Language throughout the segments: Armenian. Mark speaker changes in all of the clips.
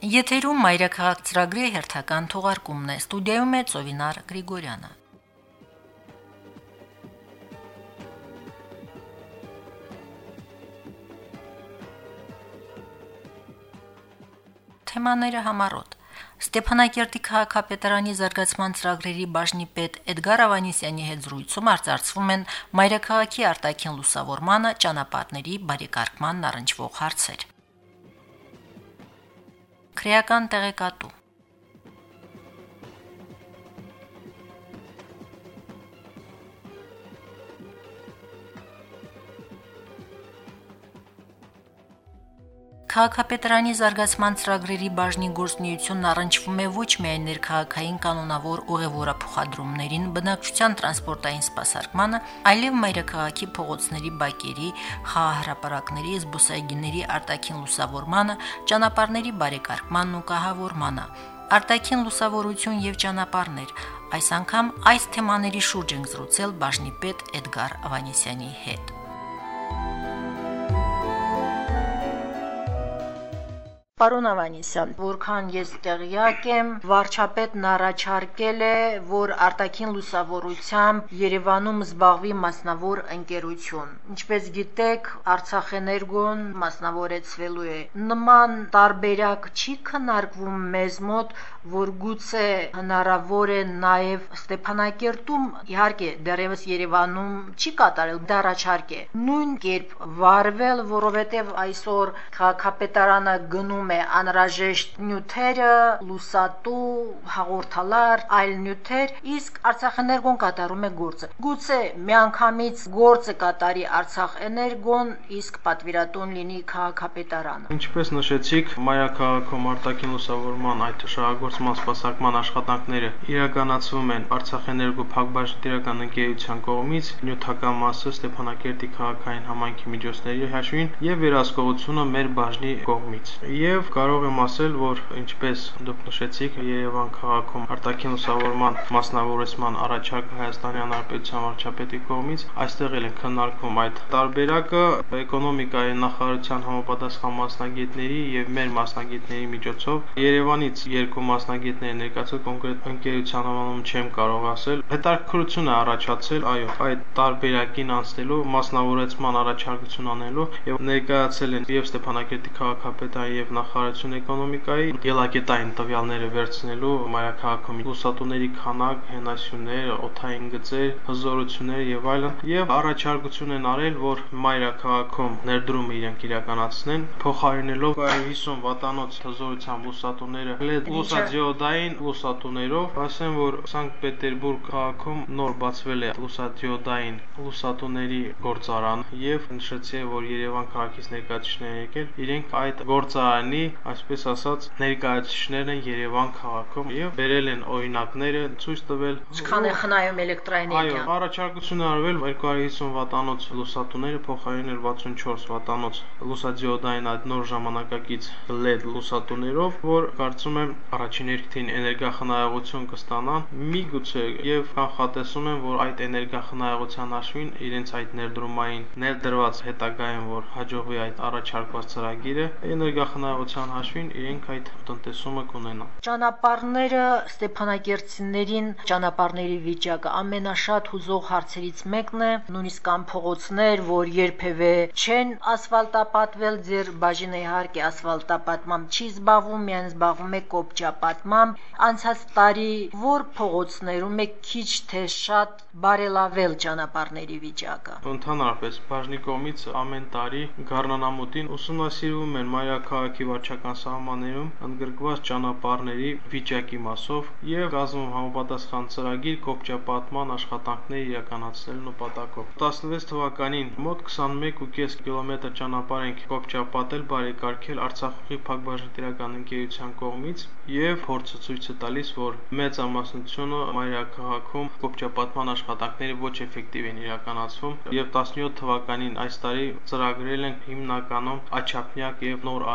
Speaker 1: Եթերում մայրաքաղաք ծրագրի հերթական թողարկումն է, ստուդիայում է Ծովինար Գրիգորյանը։ Թեմաները համառոտ։ Ստեփանակերտի քաղաքապետարանի զարգացման ծրագրերի բաժնի պետ Էդգար Ավանեսյանի հետ զրույցում արձարծվում են մայրաքաղաքի արտաքին լուսավորմանը, ճանապարհների բարեկարգմանն առնչվող հարցեր։ Քրեական տեղեկատու։ Քաղաքապետարանի զարգացման ծրագրերի բաժնի գործունեությունն առնչվում է ոչ միայն ներքաղաքային կանոնավոր ուղևորափոխադրումներին, բնակչության տրանսպորտային սպասարկմանը, այլև մայրաքաղաքի փողոցների բակերի, խաղահրապարակների, զբոսայգիների արտաքին լուսավորմանը, ճանապարհների բարեկարգմանն ու կահավորմանը, արտաքին լուսավորություն եւ ճանապարհներ։ Այս անգամ այս թեմաների շուրջ ենք զրուցել բաժնի պետ Էդգար Ավանեսյանի հետ։ Պարոն Ավանեսյան, որքան ես տեղյակ եմ, վարչապետն առաջարկել է, որ արտաքին լուսավորությամբ Երևանում զբաղվի մասնավոր ընկերություն։ Ինչպես գիտեք, Արցախէներգոն մասնավորեցվելու է։ Նման տարբերակ չի քննարկվում մեզ մոտ, որ գուցե հնարավոր է նաև Ստեփանակերտում, իհարկե, դեռևս Երևանում չի կատարել, դա առաջարկ է։ Նույն կերպ վարվել, որովհետև այսօր քաղաքապետարանը գնում է անհրաժեշտ նյութերը, լուսատու, հաղորդալար, այլ նյութեր, իսկ Արցախէներգոն կատարում է գործը։ Գուցե միանգամից գործը կատարի Արցախէներգոն, իսկ պատվիրատուն լինի քաղաքապետարանը։
Speaker 2: Ինչպես նշեցիք, մայրաքաղաքում արտաքին լուսավորման այդ շահագործման սպասարկման աշխատանքները իրականացվում են Արցախէներգո փակbaşıնտիրական ընկերության կողմից, նյութական մասը Ստեփանակերտի քաղաքային համայնքի միջոցների հաշվին եւ վերահսկողությունը մեր բաժնի կողմից։ Եվ կարող եմ ասել, որ ինչպես դուք նշեցիք, Երևան քաղաքում արտաքին լուսավորման մասնավորեցման առաջարկը Հայաստանի Հանրապետության վարչապետի կողմից, այստեղ էլ են քննարկվում այդ տարբերակը էկոնոմիկայի նախարարության համապատասխան մասնագետների եւ մեր մասնագետների միջոցով Երևանից երկու մասնագետներ ներկայացել, կոնկրետ ընկերության անունը չեմ կարող ասել։ Հետաքրքրություն է առաջացել, այո, այդ տարբերակին անցնելու, մասնավորեցման առաջարկություն անելու եւ ներկայացել են եւ Ստեփանակերտի քաղաքապետարան եւ նախարարություն էկոնոմիկայի ելակետային տվյալները վերցնելու մայրաքաղաքում լուսատուների քանակ, հենասյուներ, օդային գծեր, հզորություններ եւ այլն, եւ առաջարկություն են արել, որ մայրաքաղաքում ներդրումը իրենք իրականացնեն, փոխարինելով 50 վատանոց հզորությամբ լուսատուները LED լուսադիոդային լուսատուներով, ասեմ, որ Սանկտ Պետերբուրգ քաղաքում նոր բացվել է լուսադիոդային լուսատուների գործարան եւ նշեցի, որ Երևան քաղաքից ներկայացուցիչներ են եկել, իրենք այդ գործարանի, այսպես ասած, ներկայացուցիչներն են Երևան քաղաքում եւ բերել են օրինակները, ցույց տվել։
Speaker 1: Ինչքան է խնայում էլեկտրաէներգիան։
Speaker 2: Այո, առաջարկություն է արվել 250 վատանոց լուսատուները փոխարինել 64 վատանոց լուսադիոդային այդ նոր ժամանակակից LED լուսատուներով, որ կարծում եմ առաջին հերթին էներգախնայողություն կստանան, միգուցե եւ կանխատեսում եմ, որ այդ էներգախնայողության հաշվին իրենց այդ ներդրումային ներդրված հետագայում, որ հաջողվի այդ առաջարկված ծրագիրը, էներգախնայողության հաշվին իրենք այդ տնտեսումը կունենան։
Speaker 1: Ճանապարհները Ստեփանակերտցիներին, ճանապարհների վիճակը ամենաշատ հուզող հարցերից մեկն է, նույնիսկ կան փողոցներ, որ երբևէ չեն ասֆալտապատվել, ձեր բաժինը իհարկե ասֆալտապատմամբ չի զբաղվում, միայն զբաղվում է կոպճապատմամբ։ Անցած տարի որ փողոցներում է քիչ թե շատ բարելավել ճանապարհների վիճակը։
Speaker 2: Ընդհանրապես բաժնի կողմից ամեն տարի գարնանամուտին ուսումնասիրվում են մայրաքաղաքի վարչական սահմաններում ընդգրկված ճանապարհների վիճակի մասով եւ կազմում համապատասխան ծրագիր կոպճապատման աշխատանքներ իրականացնելու նպատակով։ 16 թվականին մոտ 21.5 կիլոմետր ճանապարհ ենք կոպճապատել, բարեկարգել Արցախի փակbaşıնտիրական ընկերության կողմից եւ փորձը ցույց է տալիս, որ մեծամասնությունը մայրաքաղաքում կոպճապատման աշխատանքները ոչ էֆեկտիվ են իրականացվում եւ 17 թվականին այս տարի ծրագրել են հիմնականում աչափնյակ եւ նոր արիշ թաղամաս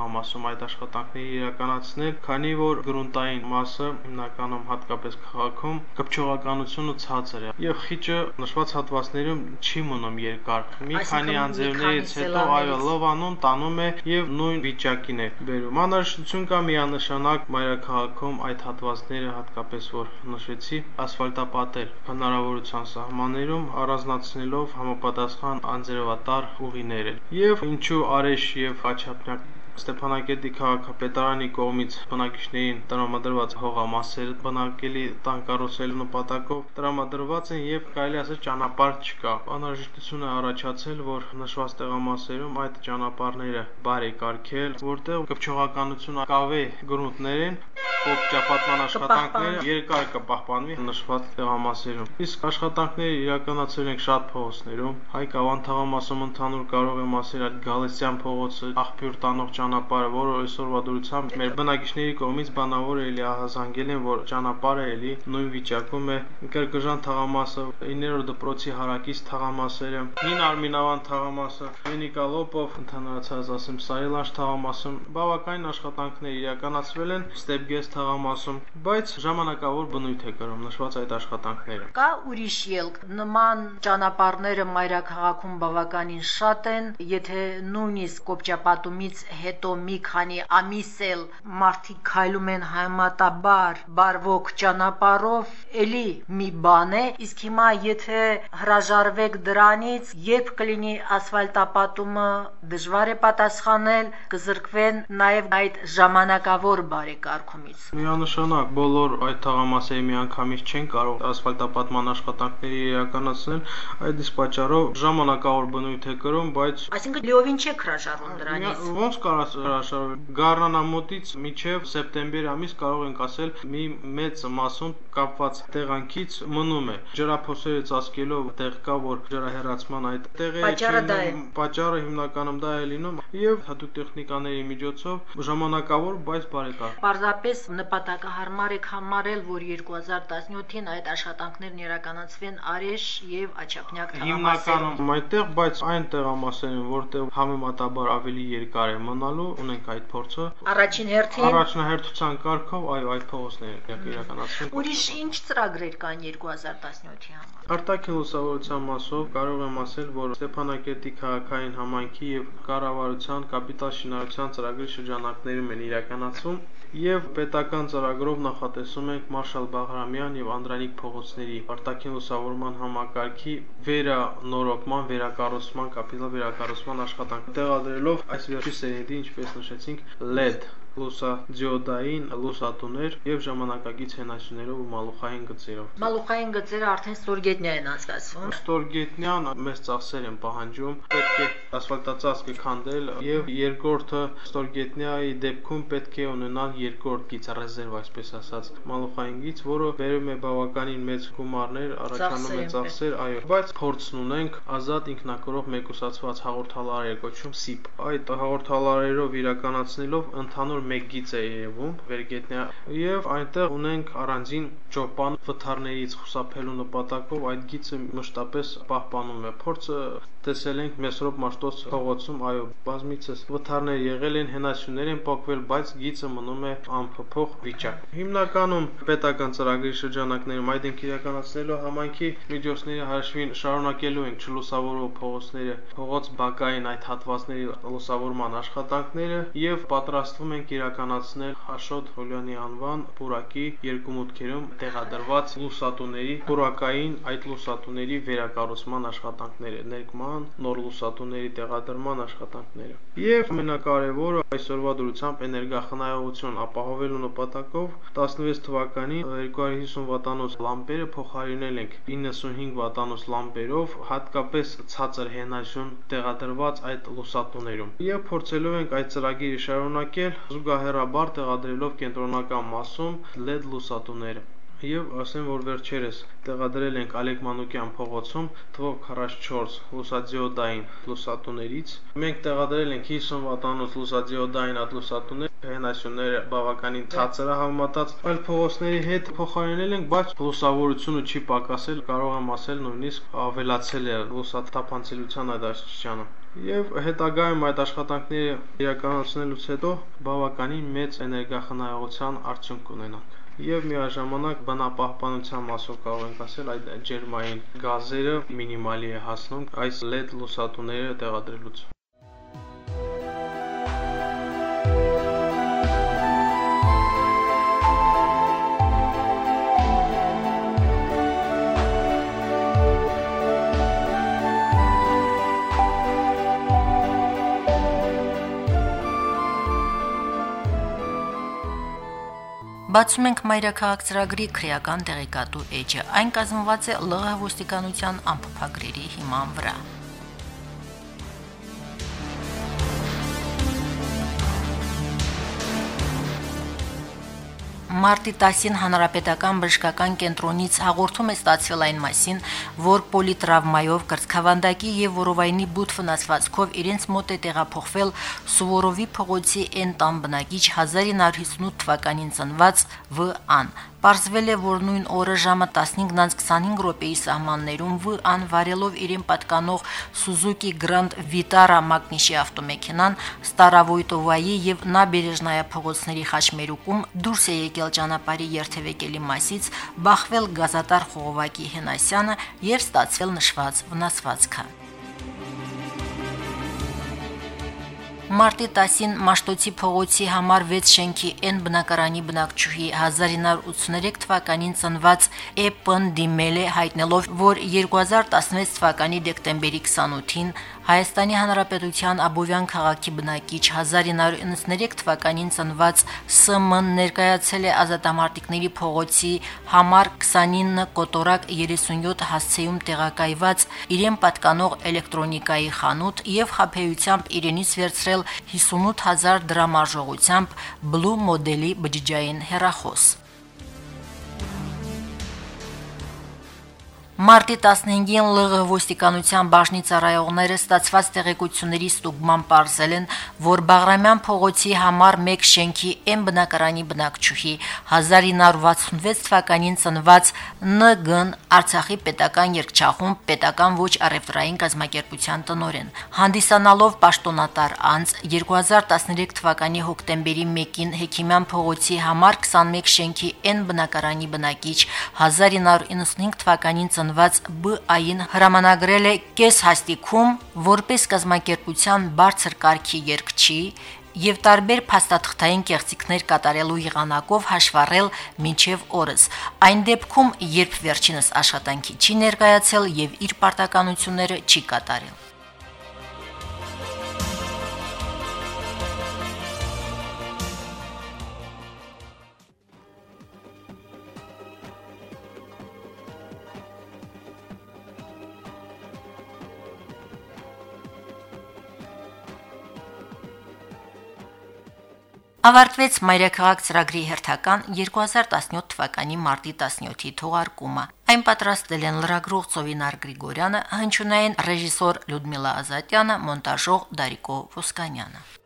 Speaker 2: թաղամասում այդ աշխատանքները իրականացնել, քանի որ գրունտային մասը հիմնականում հատկապես քաղաքում կպչողականությունը ցածր է եւ խիճը նշված հատվածներում չի մնում երկար։ Մի քանի անձրևներից հետո այո լովանում տանում է եւ նույն վիճակին է բերում։ Անհրաժեշտություն կա միանշանակ մայրաքաղաքում այդ հատվածները հատկապես որ նշեցի ասֆալտապատել հնարավորության սահմաններում առանձնացնելով համապատասխան անձրևատար ուղիները։ Եվ ինչու Արեշ եւ Խաչապնյակ Ստեփանակերտի քաղաքապետարանի կողմից բնակիչներին տրամադրված հողամասերը բնակելի տան կառուցելու նպատակով տրամադրված են եւ կարելի ասել ճանապարհ չկա։ Անհրաժեշտություն է առաջացել, որ նշված տեղամասերում այդ ճանապարհները բարեկարգել, որտեղ կպչողականությունը կավե գրունտներ են, կոպչապատման աշխատանքները երկար կպահպանվի նշված տեղամասերում։ Իսկ աշխատանքները իրականացրել ենք շատ փողոցներում։ Հայկ Ավան թաղամասում ընդհանուր կարող եմ ասել այդ Գալստյան փողոցը, աղբյուր տանող ճանապարհը, որը այսօրվա դրությամբ մեր բնակիչների կողմից բանավոր էլի ահազանգել են, որ ճանապարհը էլի նույն վիճակում է։ Կրկժան թաղամասը, 9-րդ դպրոցի հարակից թաղամասերը, Հին Արմինավան թաղամասը, Նիկոլոպով, ընդհանրացած ասեմ, Սարելանջ թաղամասում բավականին աշխատանքներ իրականացվել են, Ստեփգես թաղամասում, բայց ժամանակավոր բնույթ է կրում նշված այդ աշխատանքները։
Speaker 1: Կա ուրիշ ելք, նման ճանապարհները մայրաքաղաքում բավականին շատ են, եթե նույնիսկ կոպչապատումից հետո մի քանի ամիս էլ մարդիկ քայլում են համատաբար բարվոք ճանապարհով, էլի մի բան է, իսկ հիմա եթե հրաժարվեք դրանից, երբ կլինի ասֆալտապատումը, դժվար է պատասխանել, կզրկվեն նաև այդ ժամանակավոր բարեկարգումից։
Speaker 2: Միանշանակ բոլոր այդ թաղամասերի միանգամից չեն կարող ասֆալտապատման աշխատանքների իրականացնել, այդ իսկ պատճառով ժամանակավոր բնույթ է կրում, բայց
Speaker 1: այսինքն լիովին չեք հրաժարվում դրանից։
Speaker 2: Ոնց կարաս հրաժարվել։ Գարնանամոտից մինչև սեպտեմբեր ամիս կարող ենք ասել մի մեծ մասում կապված տեղանքից մնում է։ Ջրափոսերը ծածկելով տեղ կա, որ ջրահեռացման այդ տեղերը պատճառը հիմնականում դա է լինում եւ հատուկ տեխնիկաների միջոցով ժամանակավոր, բայց բարեկարգ։
Speaker 1: Պարզապես նպատակահարմար եք համարել, որ 2017-ին այդ աշխատանքներն իրականացվեն Արեշ եւ Աչափնյակ թաղամասերում։
Speaker 2: Հիմնականում այդտեղ, բայց այն տեղամասերում, որտեղ համեմատաբար ավելի երկար է մնալու, ունենք այդ փորձը։
Speaker 1: Առաջին հերթին
Speaker 2: առաջնահերթության կարգով, այո, այդ փողոցները իրականացվեն։
Speaker 1: Ուրիշ ինչ ծրագրեր կան 2017-ի համար։
Speaker 2: Արտաքին լուսավորության մասով կարող եմ ասել, որ Ստեփանակերտի քաղաքային համայնքի եւ կառավարության կապիտալ շինարարության ծրագրի շրջանակներում են իրականացվում եւ պետական ծրագրով նախատեսում ենք Մարշալ Բաղրամյան եւ Անդրանիկ փողոցների արտաքին լուսավորման համակարգի վերանորոգման, վերակառուցման, կապիտալ վերակառուցման աշխատանք տեղադրելով այս վերջի սերնդի, ինչպես նշեցինք, LED լուսադիոդային լուսատուներ եւ ժամանակակից հենասյուներով ու մալուխային գծերով։
Speaker 1: Մալուխային գծերը արդեն ստորգետնյա են անցկացվում։
Speaker 2: Ստորգետնյան մեծ ծախսեր են պահանջում, պետք է ասֆալտածածկը քանդել եւ երկրորդը ստորգետնյայի դեպքում պետք է ունենալ երկրորդ գիծ ռեզերվ, այսպես ասած, մալուխային գիծ, որը բերում է բավականին մեծ գումարներ, առաջանում է ծախսեր, այո, բայց փորձն ունենք ազատ ինքնակրող մեկուսացված հաղորդալարեր կոչում SIP։ Այդ հաղորդալարերով իրականացնելով ընդհանուր մեկ գիծ է երևում վերգետնյա եւ այնտեղ ունենք առանձին ճոպան վթարներից խուսափելու նպատակով այդ գիծը մշտապես պահպանում է։ Փորձը տեսել ենք Մեսրոպ Մաշտոց փողոցում, այո, բազմիցս վթարներ եղել են, հենասյուներ են փոխվել, բայց գիծը մնում է անփոփոխ վիճակ։ Հիմնականում պետական ծրագրի շրջանակներում այդ ենք իրականացնելու համայնքի միջոցների հաշվին շարունակելու ենք չլուսավորող փողոցները, փողոց բակային այդ հատվածների լուսավորման աշխատանքները եւ պատրաստվում ենք իրականացնել Աշոտ Հոլյանի անվան պուրակի երկու մուտքերում տեղադրված լուսատուների պուրակային այդ լուսատուների վերակառուցման աշխատանքները, ներկման, նոր լուսատուների տեղադրման աշխատանքները։ Եվ ամենակարևորը այսօրվա դրությամբ էներգախնայողություն ապահովելու նպատակով 16 թվականին 250 վատանոց լամպերը փոխարինել ենք 95 վատանոց լամպերով, հատկապես ցածր հենասյուն տեղադրված այդ լուսատուներում։ Եվ փորձելու ենք այդ ծրագիրը շարունակել զուգահեռաբար տեղադրելով կենտրոնական մասում LED լուսատուները։ Եվ ասեմ, որ վերջերս տեղադրել ենք Ալեք Մանուկյան փողոցում թվով 44 լուսադիոդային լուսատուներից։ Մենք տեղադրել ենք 50 վատանոց լուսադիոդային այդ լուսատուներ, հենասյունները բավականին ցածր է համեմատած այլ փողոցների հետ փոխարինել ենք, բայց լուսավորությունը չի պակասել, կարող եմ ասել նույնիսկ ավելացել է լուսաթափանցելիության այդ աստիճանը։ Եվ հետագայում այդ աշխատանքները իրականացնելուց հետո բավականին մեծ էներգախնայողության արդյունք կունենանք։ Եվ միաժամանակ բնապահպանության մասով կարող ենք ասել այդ ջերմային գազերը մինիմալի է հասնում այս LED լուսատուները տեղադրելուց։
Speaker 1: Բացում ենք մայրաքաղաք ծրագրի քրեական տեղեկատու էջը։ Այն կազմված է ԼՂՀ ոստիկանության ամփոփագրերի հիման վրա։ Մարտի 10-ին Հանրապետական բժշկական կենտրոնից հաղորդում է ստացվել այն մասին, որ պոլիտրավմայով, կրծքավանդակի եւ որովայնի բութ վնասվածքով իրենց մոտ է տեղափոխվել Սուվորովի փողոցի N տան բնակիչ 1958 թվականին ծնված V.Ան։ Պարզվել է, որ նույն օրը ժամը 15:25 րոպեի սահմաններում V.Ան վարելով իրեն պատկանող Suzuki Grand Vitara մագնիշի ավտոմեքենան Ստարավոյտովայի եւ Նաբերեժնայա փողոցների խաչմերուկում դուրս է եկել ճանապարհի երթևեկելի մասից, բախվել գազատար Խողովակի Հենասյանը եւ ստացվել նշված վնասվածքը։ Մարտի 10-ին Մաշտոցի փողոցի համար 6 շենքի N բնակարանի բնակչուհի 1983 թվականին ծնված E.P.-ն դիմել է հայտնելով, որ 2016 թվականի դեկտեմբերի 28-ին Հայաստանի Հանրապետության Աբովյան քաղաքի բնակիչ 1993 թվականին ծնված S.M.-ն ներկայացել է ազատամարտիկների փողոցի համար 29 կոտորակ 37 հասցեում տեղակայված իրեն պատկանող էլեկտրոնիկայի խանութ եւ խաբեությամբ իրենից վերցրել 58000 դրամ արժողությամբ Blue մոդելի բջջային հեռախոս։ Մարտի 15-ին ԼՂՀ ոստիկանության բաժնի ծառայողները ստացված տեղեկությունների ստուգման պարզել են, որ Բաղրամյան փողոցի համար 1 շենքի N բնակարանի բնակչուհի 1966 թվականին ծնված Ն.Գ.-ն Արցախի պետական երգչախումբ պետական ոչ առևտրային կազմակերպության տնօրեն, հանդիսանալով պաշտոնատար անձ 2013 թվականի հոկտեմբերի 1-ին Հեքիմյան փողոցի համար 21 շենքի N բնակարանի բնակիչ 1995 թվականին ծնված B.Ային հրամանագրել է կես հաստիքում որպես կազմակերպության բարձր կարգի երգչի եւ տարբեր փաստաթղթային կեղծիքներ կատարելու եղանակով հաշվառել մինչև օրս։ Այն դեպքում, երբ վերջինս աշխատանքի չի ներկայացել եւ իր պարտականությունները չի կատարել։ Ավարտվեց մայրաքաղաք ծրագրի հերթական 2017 թվականի մարտի 17-ի թողարկումը։ Այն պատրաստել են լրագրող Ծովինար Գրիգորյանը, հնչյունային ռեժիսոր Լյուդմիլա Ազատյանը, մոնտաժող Դարիկո Ոսկանյանը։